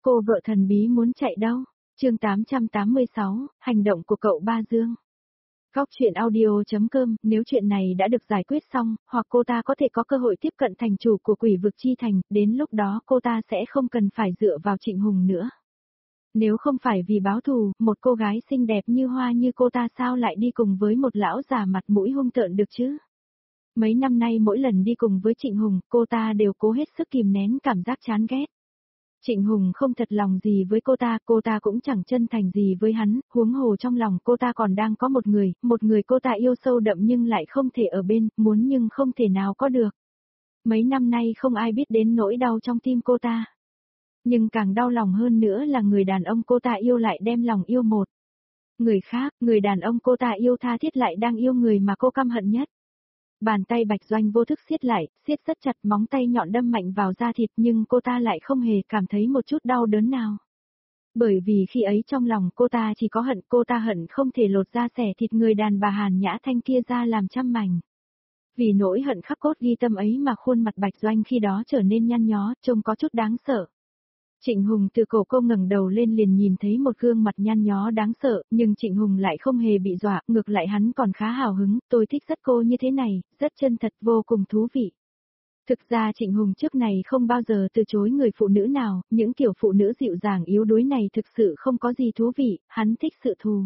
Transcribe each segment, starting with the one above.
Cô vợ thần bí muốn chạy đâu? Chương 886, hành động của cậu Ba Dương. Góc truyện audio.com, nếu chuyện này đã được giải quyết xong, hoặc cô ta có thể có cơ hội tiếp cận thành chủ của quỷ vực chi thành, đến lúc đó cô ta sẽ không cần phải dựa vào Trịnh Hùng nữa. Nếu không phải vì báo thù, một cô gái xinh đẹp như hoa như cô ta sao lại đi cùng với một lão già mặt mũi hung tợn được chứ? Mấy năm nay mỗi lần đi cùng với Trịnh Hùng, cô ta đều cố hết sức kìm nén cảm giác chán ghét. Trịnh Hùng không thật lòng gì với cô ta cũng chẳng chân thành gì với hắn, huống hồ trong lòng cô ta còn đang có một người cô ta yêu sâu đậm nhưng lại không thể ở bên, muốn nhưng không thể nào có được. Mấy năm nay không ai biết đến nỗi đau trong tim cô ta. Nhưng càng đau lòng hơn nữa là người đàn ông cô ta yêu lại đem lòng yêu một người khác, người đàn ông cô ta yêu tha thiết lại đang yêu người mà cô căm hận nhất. Bàn tay Bạch Doanh vô thức siết lại, siết rất chặt, móng tay nhọn đâm mạnh vào da thịt nhưng cô ta lại không hề cảm thấy một chút đau đớn nào. Bởi vì khi ấy trong lòng cô ta chỉ có hận, cô ta hận không thể lột da xẻ thịt người đàn bà Hàn Nhã Thanh kia ra làm trăm mảnh. Vì nỗi hận khắc cốt ghi tâm ấy mà khuôn mặt Bạch Doanh khi đó trở nên nhăn nhó, trông có chút đáng sợ. Trịnh Hùng từ cổ cô ngẩng đầu lên liền nhìn thấy một gương mặt nhăn nhó đáng sợ, nhưng Trịnh Hùng lại không hề bị dọa, ngược lại hắn còn khá hào hứng, tôi thích rất cô như thế này, rất chân thật vô cùng thú vị. Thực ra Trịnh Hùng trước này không bao giờ từ chối người phụ nữ nào, những kiểu phụ nữ dịu dàng yếu đuối này thực sự không có gì thú vị, hắn thích sự thù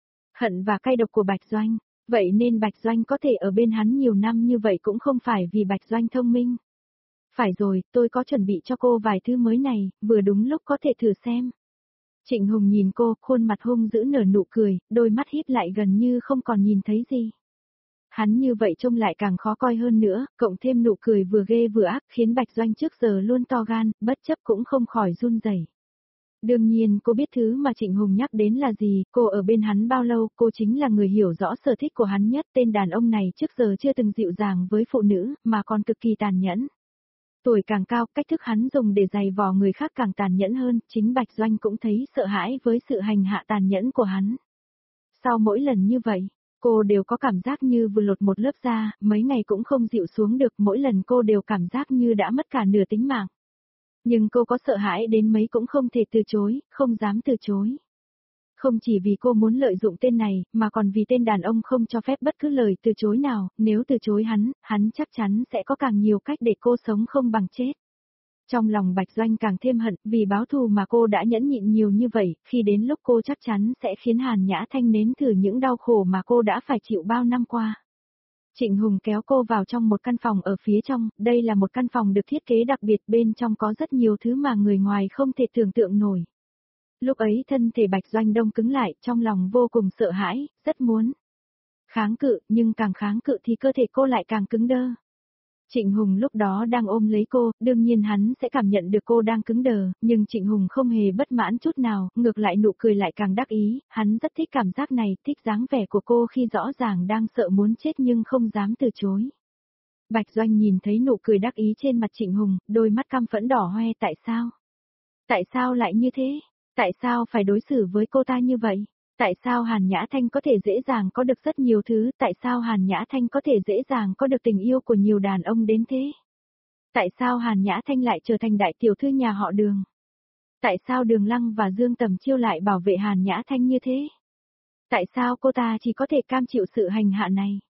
hận và cay độc của Bạch Doanh, vậy nên Bạch Doanh có thể ở bên hắn nhiều năm như vậy cũng không phải vì Bạch Doanh thông minh. Phải rồi, tôi có chuẩn bị cho cô vài thứ mới này, vừa đúng lúc có thể thử xem. Trịnh Hùng nhìn cô, khuôn mặt hung dữ nở nụ cười, đôi mắt híp lại gần như không còn nhìn thấy gì. Hắn như vậy trông lại càng khó coi hơn nữa, cộng thêm nụ cười vừa ghê vừa ác khiến Bạch Doanh trước giờ luôn to gan, bất chấp cũng không khỏi run rẩy. Đương nhiên cô biết thứ mà Trịnh Hùng nhắc đến là gì, cô ở bên hắn bao lâu, cô chính là người hiểu rõ sở thích của hắn nhất, tên đàn ông này trước giờ chưa từng dịu dàng với phụ nữ, mà còn cực kỳ tàn nhẫn. Tuổi càng cao, cách thức hắn dùng để giày vò người khác càng tàn nhẫn hơn, chính Bạch Doanh cũng thấy sợ hãi với sự hành hạ tàn nhẫn của hắn. Sau mỗi lần như vậy, cô đều có cảm giác như vừa lột một lớp da, mấy ngày cũng không dịu xuống được, mỗi lần cô đều cảm giác như đã mất cả nửa tính mạng. Nhưng cô có sợ hãi đến mấy cũng không thể từ chối, không dám từ chối. Không chỉ vì cô muốn lợi dụng tên này, mà còn vì tên đàn ông không cho phép bất cứ lời từ chối nào, nếu từ chối hắn chắc chắn sẽ có càng nhiều cách để cô sống không bằng chết. Trong lòng Bạch Doanh càng thêm hận, vì báo thù mà cô đã nhẫn nhịn nhiều như vậy, khi đến lúc cô chắc chắn sẽ khiến Hàn Nhã Thanh nếm thử những đau khổ mà cô đã phải chịu bao năm qua. Trịnh Hùng kéo cô vào trong một căn phòng ở phía trong, đây là một căn phòng được thiết kế đặc biệt, bên trong có rất nhiều thứ mà người ngoài không thể tưởng tượng nổi. Lúc ấy thân thể Bạch Doanh đông cứng lại, trong lòng vô cùng sợ hãi, rất muốn kháng cự, nhưng càng kháng cự thì cơ thể cô lại càng cứng đơ. Trịnh Hùng lúc đó đang ôm lấy cô, đương nhiên hắn sẽ cảm nhận được cô đang cứng đờ, nhưng Trịnh Hùng không hề bất mãn chút nào, ngược lại nụ cười lại càng đắc ý, hắn rất thích cảm giác này, thích dáng vẻ của cô khi rõ ràng đang sợ muốn chết nhưng không dám từ chối. Bạch Doanh nhìn thấy nụ cười đắc ý trên mặt Trịnh Hùng, đôi mắt căm phẫn đỏ hoe, tại sao? Tại sao lại như thế? Tại sao phải đối xử với cô ta như vậy? Tại sao Hàn Nhã Thanh có thể dễ dàng có được rất nhiều thứ? Tại sao Hàn Nhã Thanh có thể dễ dàng có được tình yêu của nhiều đàn ông đến thế? Tại sao Hàn Nhã Thanh lại trở thành đại tiểu thư nhà họ Đường? Tại sao Đường Lăng và Dương Tầm Chiêu lại bảo vệ Hàn Nhã Thanh như thế? Tại sao cô ta chỉ có thể cam chịu sự hành hạ này?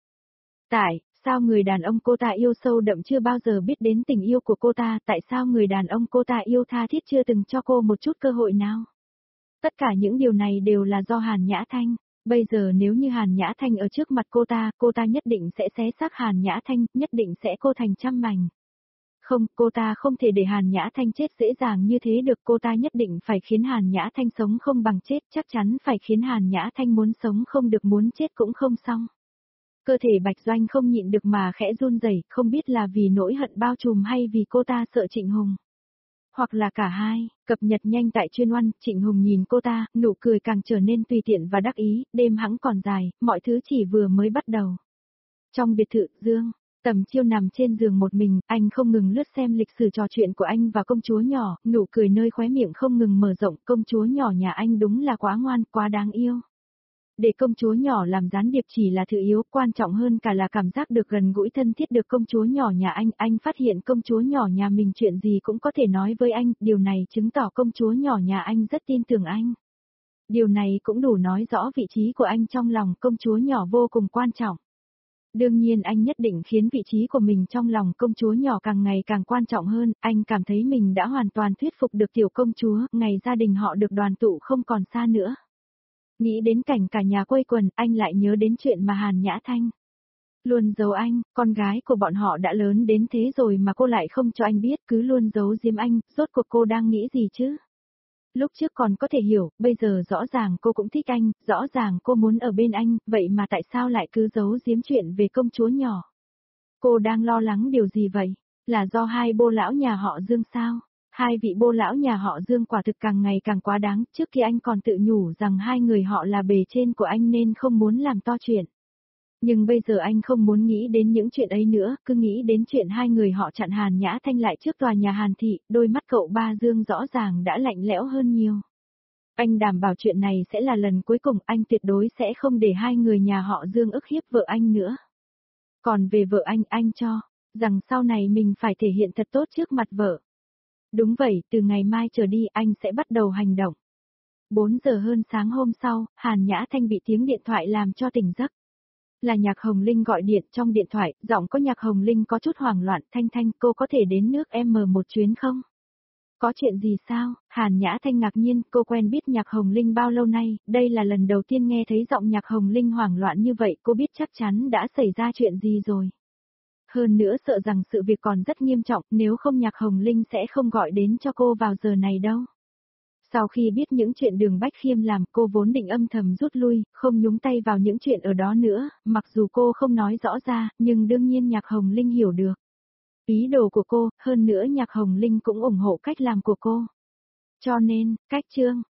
Tại sao người đàn ông cô ta yêu sâu đậm chưa bao giờ biết đến tình yêu của cô ta? Tại sao người đàn ông cô ta yêu tha thiết chưa từng cho cô một chút cơ hội nào? Tất cả những điều này đều là do Hàn Nhã Thanh. Bây giờ nếu như Hàn Nhã Thanh ở trước mặt cô ta nhất định sẽ xé xác Hàn Nhã Thanh, nhất định sẽ cô thành trăm mảnh. Không, cô ta không thể để Hàn Nhã Thanh chết dễ dàng như thế được, cô ta nhất định phải khiến Hàn Nhã Thanh sống không bằng chết, chắc chắn phải khiến Hàn Nhã Thanh muốn sống không được, muốn chết cũng không xong. Cơ thể Bạch Doanh không nhịn được mà khẽ run rẩy, không biết là vì nỗi hận bao trùm hay vì cô ta sợ Trịnh Hùng. Hoặc là cả hai, cập nhật nhanh tại chuyên oan, Trịnh Hùng nhìn cô ta, nụ cười càng trở nên tùy tiện và đắc ý, đêm hẵng còn dài, mọi thứ chỉ vừa mới bắt đầu. Trong biệt thự, Dương Tầm Chiêu nằm trên giường một mình, anh không ngừng lướt xem lịch sử trò chuyện của anh và công chúa nhỏ, nụ cười nơi khóe miệng không ngừng mở rộng, công chúa nhỏ nhà anh đúng là quá ngoan, quá đáng yêu. Để công chúa nhỏ làm gián điệp chỉ là thứ yếu, quan trọng hơn cả là cảm giác được gần gũi thân thiết được công chúa nhỏ nhà anh phát hiện công chúa nhỏ nhà mình chuyện gì cũng có thể nói với anh, điều này chứng tỏ công chúa nhỏ nhà anh rất tin tưởng anh. Điều này cũng đủ nói rõ vị trí của anh trong lòng công chúa nhỏ vô cùng quan trọng. Đương nhiên anh nhất định khiến vị trí của mình trong lòng công chúa nhỏ càng ngày càng quan trọng hơn, anh cảm thấy mình đã hoàn toàn thuyết phục được tiểu công chúa, ngày gia đình họ được đoàn tụ không còn xa nữa. Nghĩ đến cảnh cả nhà quây quần, anh lại nhớ đến chuyện mà Hàn Nhã Thanh luôn giấu anh, con gái của bọn họ đã lớn đến thế rồi mà cô lại không cho anh biết, cứ luôn giấu giếm anh, rốt cuộc cô đang nghĩ gì chứ? Lúc trước còn có thể hiểu, bây giờ rõ ràng cô cũng thích anh, rõ ràng cô muốn ở bên anh, vậy mà tại sao lại cứ giấu giếm chuyện về công chúa nhỏ? Cô đang lo lắng điều gì vậy? Là do hai bô lão nhà họ Dương sao? Hai vị bô lão nhà họ Dương quả thực càng ngày càng quá đáng, trước khi anh còn tự nhủ rằng hai người họ là bề trên của anh nên không muốn làm to chuyện. Nhưng bây giờ anh không muốn nghĩ đến những chuyện ấy nữa, cứ nghĩ đến chuyện hai người họ chặn Hàn Nhã Thanh lại trước tòa nhà Hàn Thị, đôi mắt cậu ba Dương rõ ràng đã lạnh lẽo hơn nhiều. Anh đảm bảo chuyện này sẽ là lần cuối cùng, anh tuyệt đối sẽ không để hai người nhà họ Dương ức hiếp vợ anh nữa. Còn về vợ anh cho rằng sau này mình phải thể hiện thật tốt trước mặt vợ. Đúng vậy, từ ngày mai trở đi anh sẽ bắt đầu hành động. 4 giờ hơn sáng hôm sau, Hàn Nhã Thanh bị tiếng điện thoại làm cho tỉnh giấc. Là Nhạc Hồng Linh gọi điện, trong điện thoại, giọng có Nhạc Hồng Linh có chút hoảng loạn, Thanh, cô có thể đến nước M một chuyến không? Có chuyện gì sao? Hàn Nhã Thanh ngạc nhiên, cô quen biết Nhạc Hồng Linh bao lâu nay, đây là lần đầu tiên nghe thấy giọng Nhạc Hồng Linh hoảng loạn như vậy, cô biết chắc chắn đã xảy ra chuyện gì rồi. Hơn nữa sợ rằng sự việc còn rất nghiêm trọng, nếu không Nhạc Hồng Linh sẽ không gọi đến cho cô vào giờ này đâu. Sau khi biết những chuyện Đường Bách Khiêm làm, cô vốn định âm thầm rút lui, không nhúng tay vào những chuyện ở đó nữa, mặc dù cô không nói rõ ra, nhưng đương nhiên Nhạc Hồng Linh hiểu được ý đồ của cô, hơn nữa Nhạc Hồng Linh cũng ủng hộ cách làm của cô. Cho nên, cách chương